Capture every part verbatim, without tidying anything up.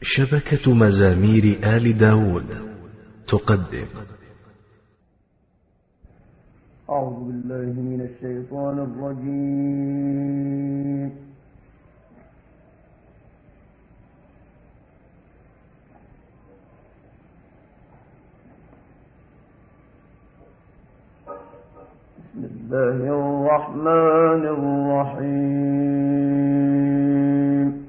شبكة مزامير آل داود تقدم. أعوذ بالله من الشيطان الرجيم. بسم الله الرحمن الرحيم.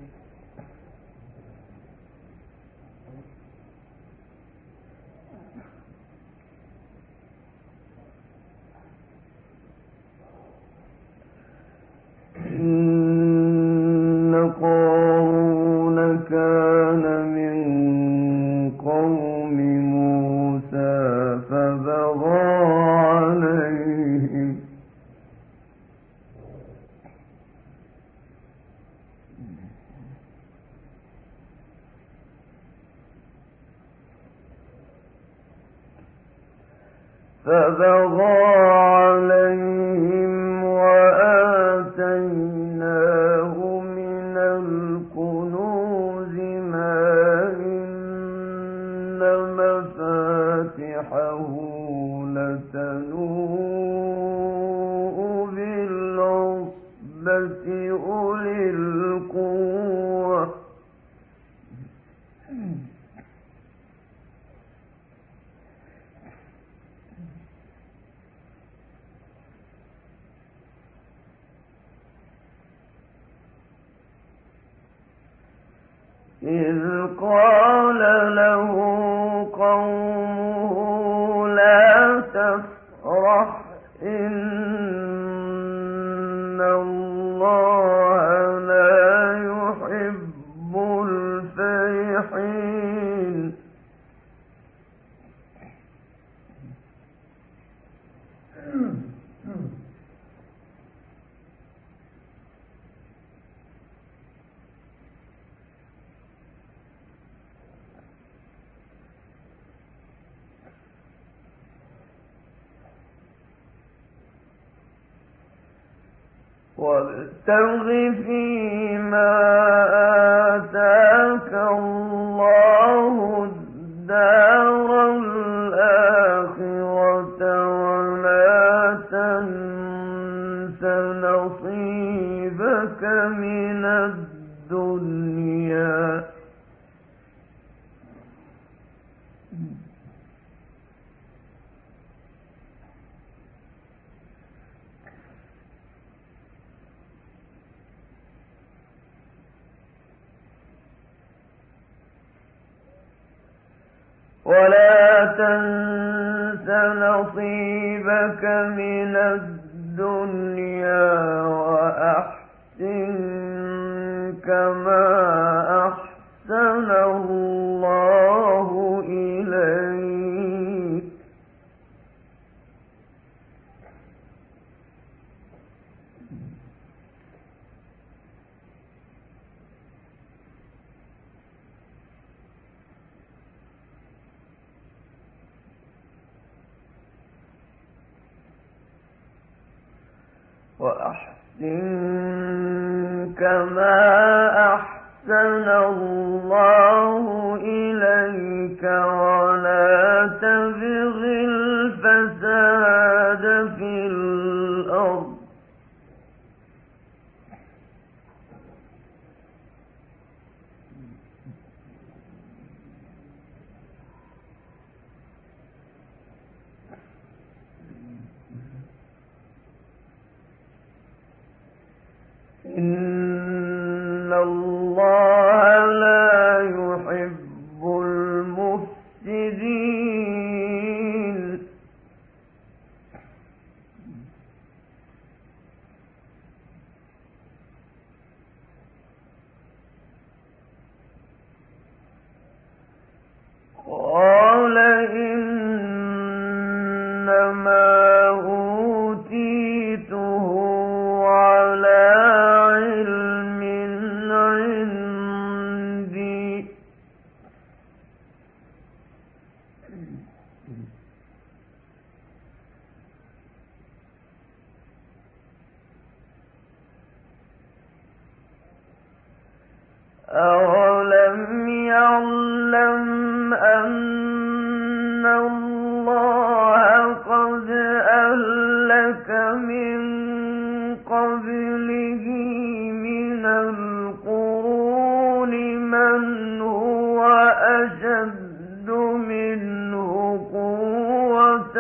إن قارون كان من قوم موسى فبغى عليهم فبغى عليهم وآتيناه من الكنوز ما إن مفاتحه لتنوء بالعصبة أولي القوة إذ قال له قومه لا تفرح إن الله لا يحب الفرحين. وابتغ فيما آتاك الله الدار الآخرة ولا تنس نصيبك من الدنيا ولا تنس نصيبك من الدنيا وأحسن كما أحسن الله إليك وأحسن كما أحسن الله إليك ولا تبغ الفساد في الأرض إن الله لا يحب المفسدين. قال إنما أوتيته على علم أشد منه قوة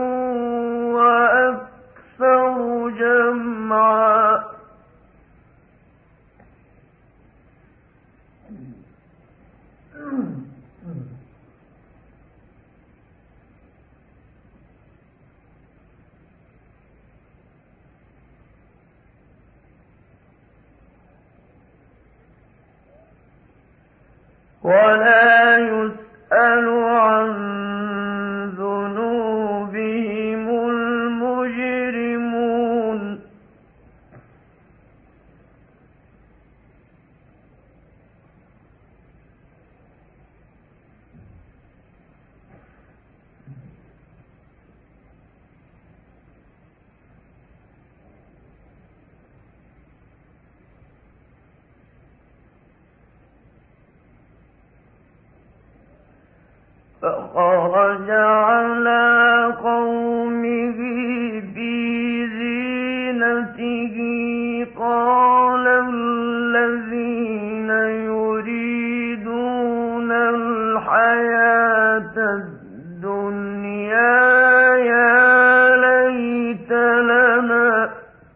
وأكثر جمعا ولا يسأل عن ذنوبهم المجرمون فخرج على قومه في زينته قال الذين يريدون الحياة الدنيا يا ليت لنا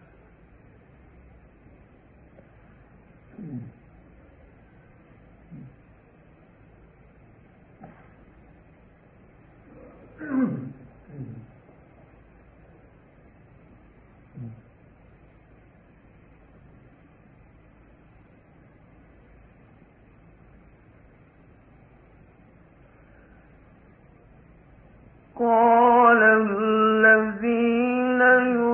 قال الذين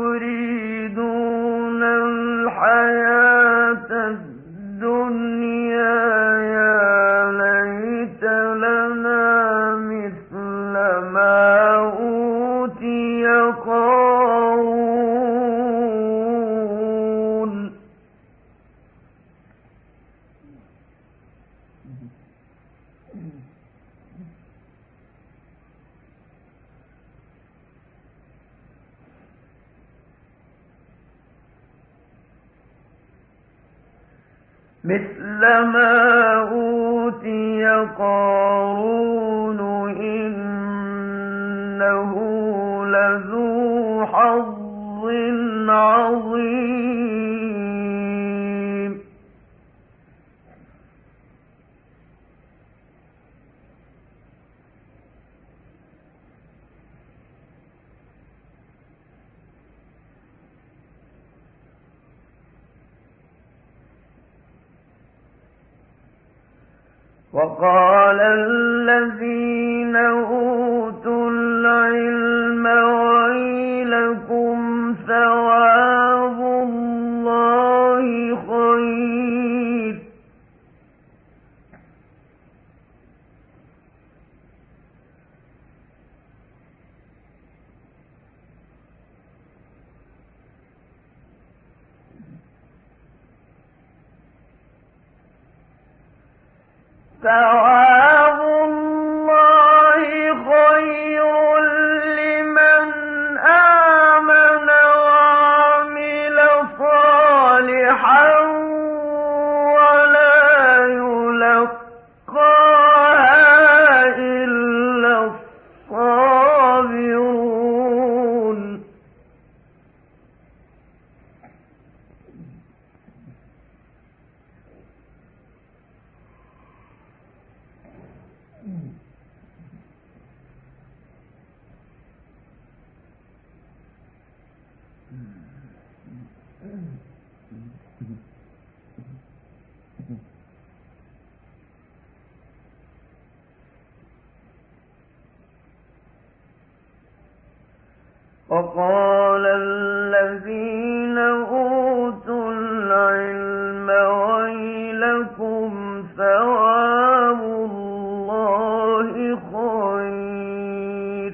يريدون الحياة الدنيا يا ليت لنا مثل ما أوتي قارون مثل ما أوتي قارون إنه لذو حظ عظيم وقال الذين أوتوا العلم ويلكم ثواب الله خير ثواب الله خير لمن آمن وعمل صالحا ولا يلقاها إلا الصابرون وقال الذين أوتوا العلم ويلكم ثواب الله خير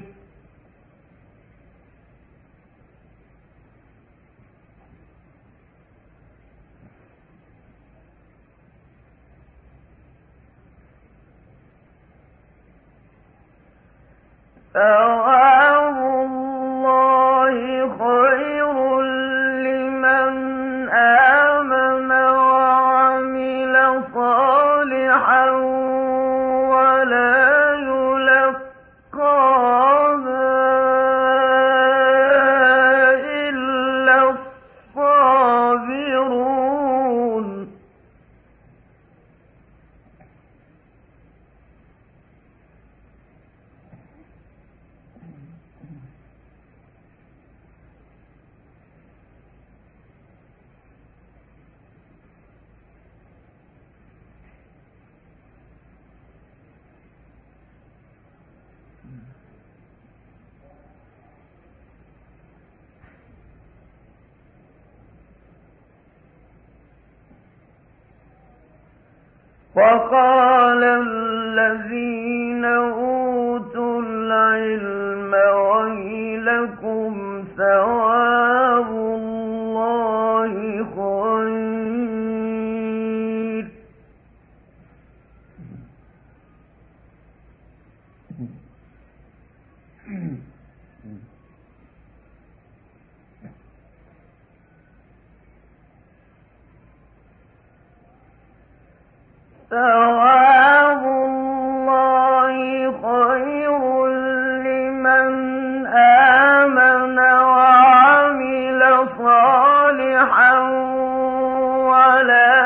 ثواب الله خير لمن آمن وعمل صالحا ولا وقال الذين أوتوا العلم ويلكم ثواب الله خير ثواب الله خير لمن آمن وعمل صالحا ولا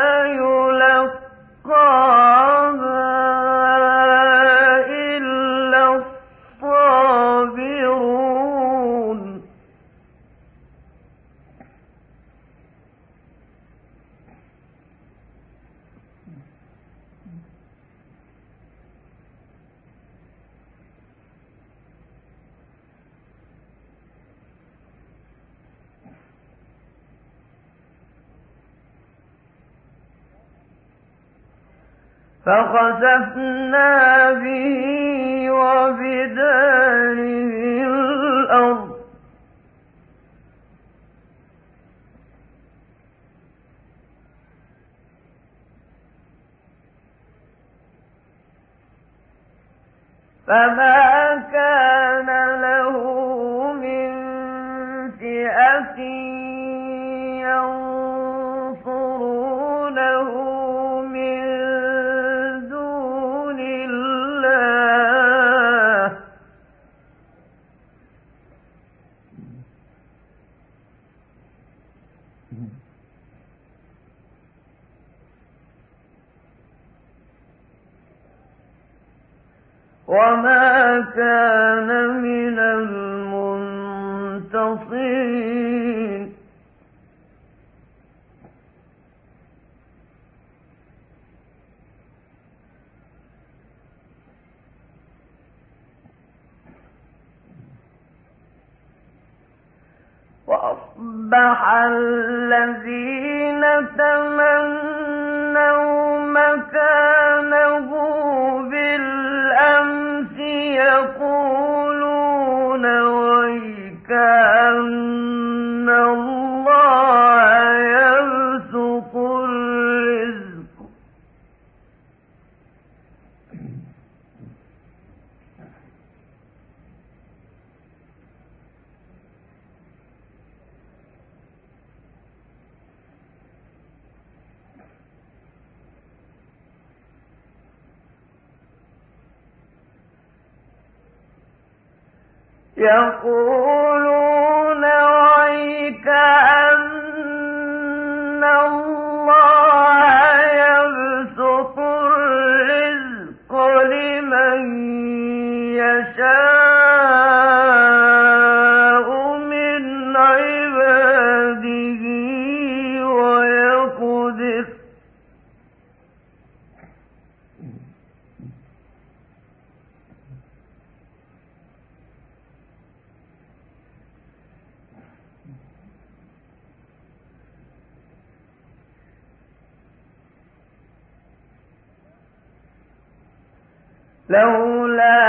يلقاها إلا الصابرون فخسفنا به وبداره الأرض فما كان له من فئة ينصرونه من دون الله وما كان من المنتصرين وأصبح الذين تمنوا مكانه بالأمس يقولون ويكأن الله يبسط الرزق يقولون ويكأن الله يبسط الرزق لمن يشاء من عباده ويقدر لولا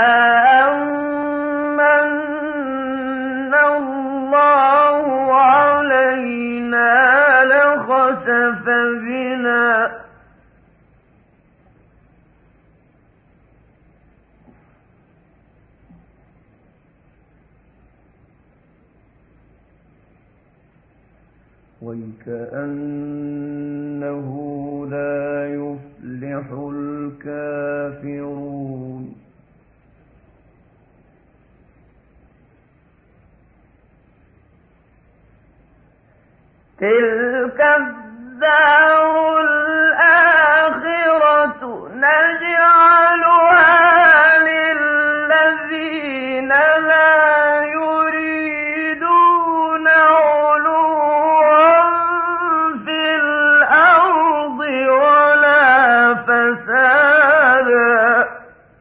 أمن الله علينا لخسف بنا ويكأنه لا يفلح الكافرون تلك الدار الآخرة نجعلها للذين لا يريدون علوا في الأرض ولا فسادا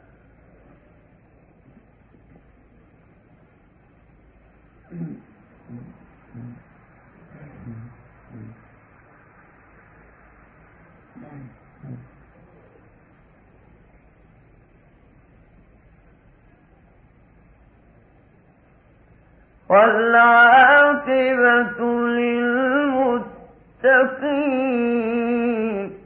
والعاقبة للمتقين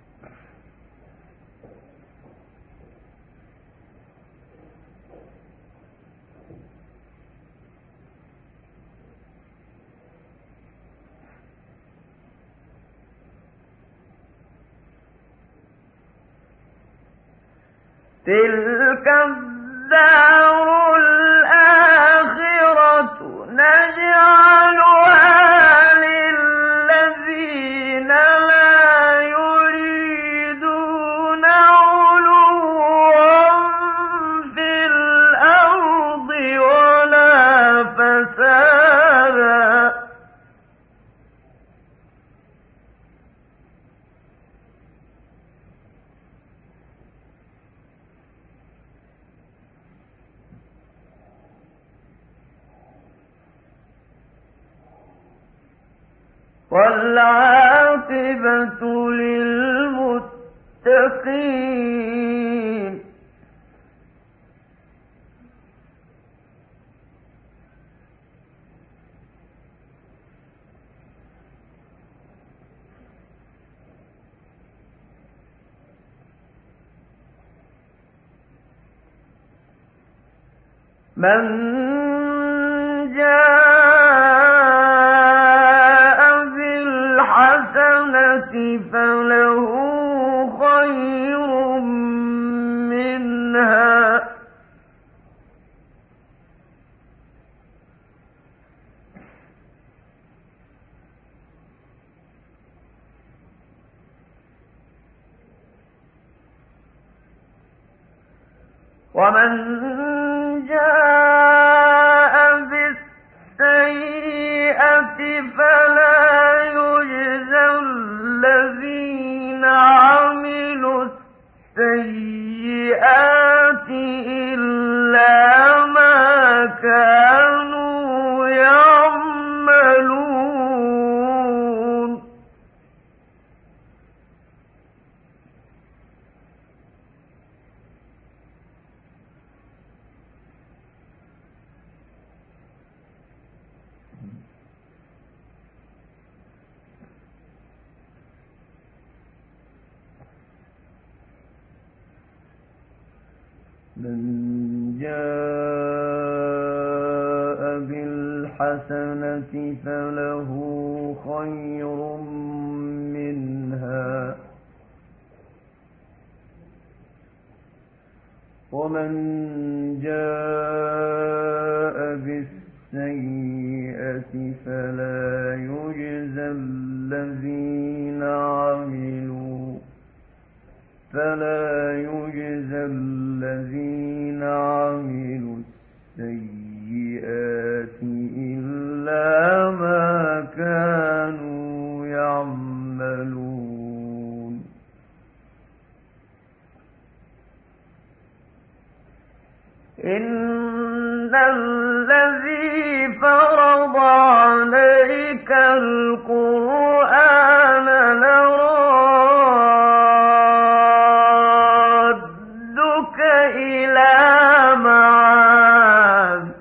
تلك الدار الآخرة نجعلها للذين لا يريدون علوا في الأرض ولا فسادا والعاقبة للمتقين من جاء بالحسنة فله خير منها ومن جاء بالسيئة فلا يجزى الذين عملوا السيئات إلا ما كانوا يعملون من جاء بالحسنة فله خير منها ومن جاء بالسيئة فلا يجزى الذين عملوا فلا يجزى الذين عملوا السيئات إلا ما كانوا يعملون إن الذي فرض عليك القرآن لرادك إلى معاد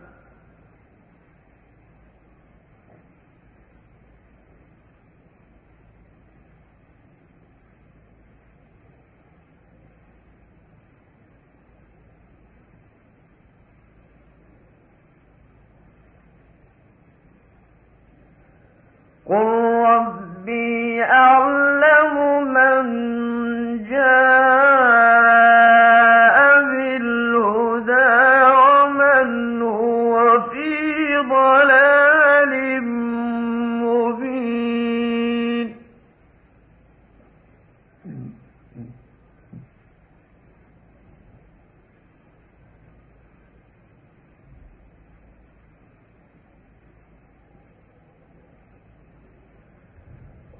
قل ربي أعلم من جاء بالهدى ومن هو في ضلال مبين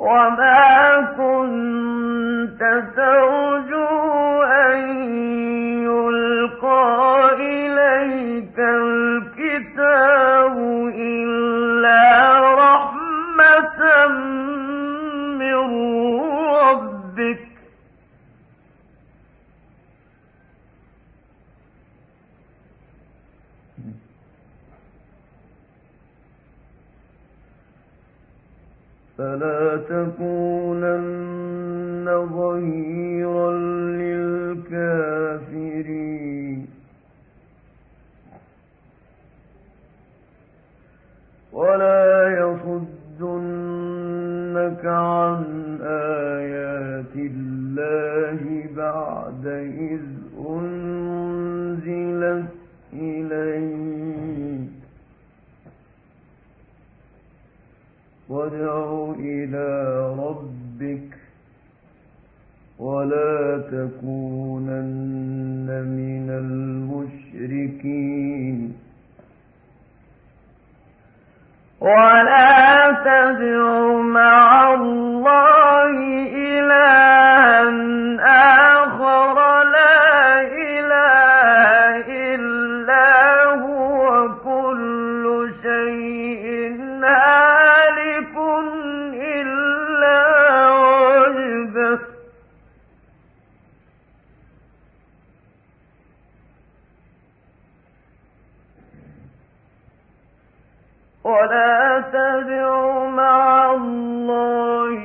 وما كنت ترجو أن يلقى إليك الكتاب إلا رحمة من ربك فلا تكونن ظهيرا للكافرين ولا يصدنك عن آيات الله بعد إذ أنزلت إليك وادع إلى ربك ولا تكونن من المشركين ولا تدع مع الله إلها آخر لا إله إلا هو كل شيء هالك إلا وجهه ولا تدع مع الله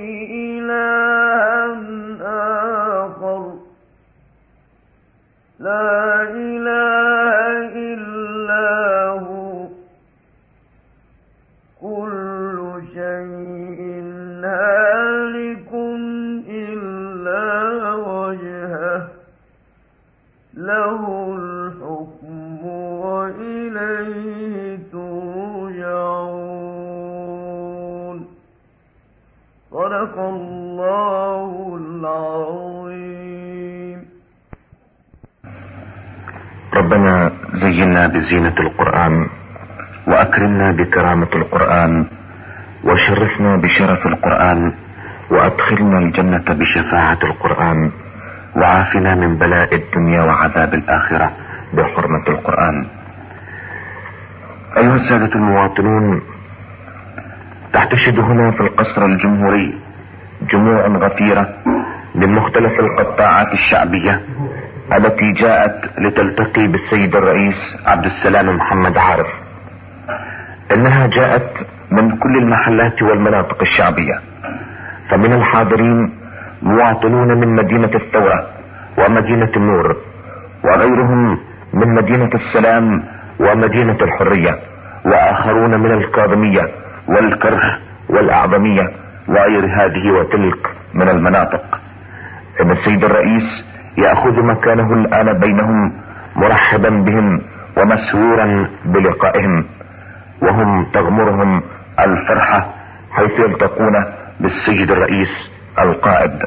إلها آخر لا إله إلا هو كل شيء هالك إلا وجهه له الحكم وإليه ترجعون صدق الله العظيم. ربنا زينا بزينة القرآن وأكرمنا بكرامة القرآن وشرفنا بشرف القرآن وأدخلنا الجنة بشفاعة القرآن وعافنا من بلاء الدنيا وعذاب الآخرة بحرمة القرآن. أيها السادة المواطنون، تحتشد هنا في القصر الجمهوري جموع غفيرة من مختلف القطاعات الشعبية التي جاءت لتلتقي بالسيد الرئيس عبد السلام محمد عارف. انها جاءت من كل المحلات والمناطق الشعبية، فمن الحاضرين مواطنون من مدينة الثورة ومدينة النور، وغيرهم من مدينة السلام ومدينة الحرية، واخرون من الكاظمية والكرخ والاعظمية وغير هذه وتلك من المناطق. ان السيد الرئيس يأخذ مكانه الآن بينهم مرحبا بهم ومسرورا بلقائهم، وهم تغمرهم الفرحة حيث يلتقون بالسيد الرئيس القائد،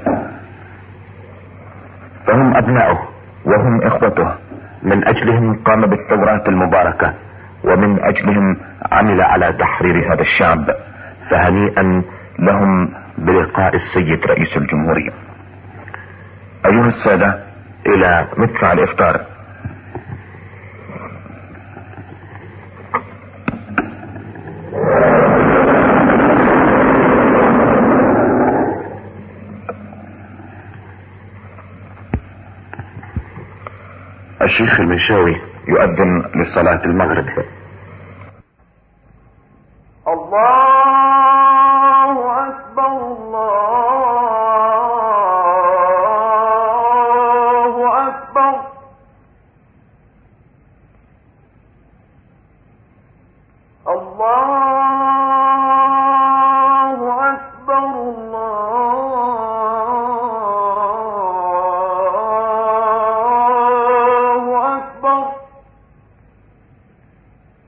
فهم أبناؤه وهم إخوته، من أجلهم قام بالثورات المباركة ومن أجلهم عمل على تحرير هذا الشعب، فهنيئا لهم بلقاء السيد رئيس الجمهورية. أيها السادة، إلى مدفع الإفطار. الشيخ المنشاوي يؤذن لصلاة المغرب. الله أكبر الله أكبر الله أكبر الله أكبر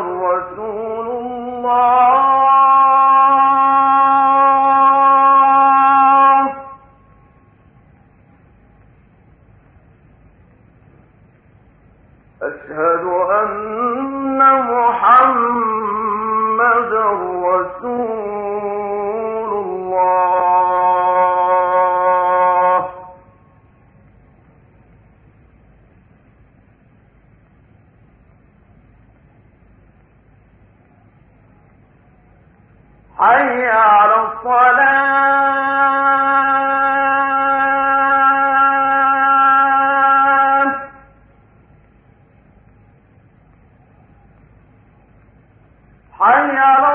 رسول الله أشهد أن محمدا رسول الله حي على الصلاة حي على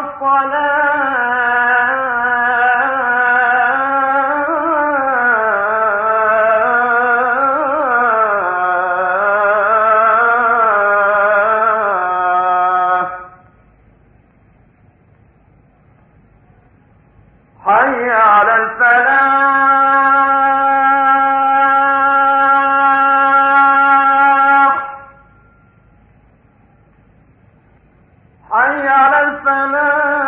الصلاة حي على الفلاح حي على الفلاح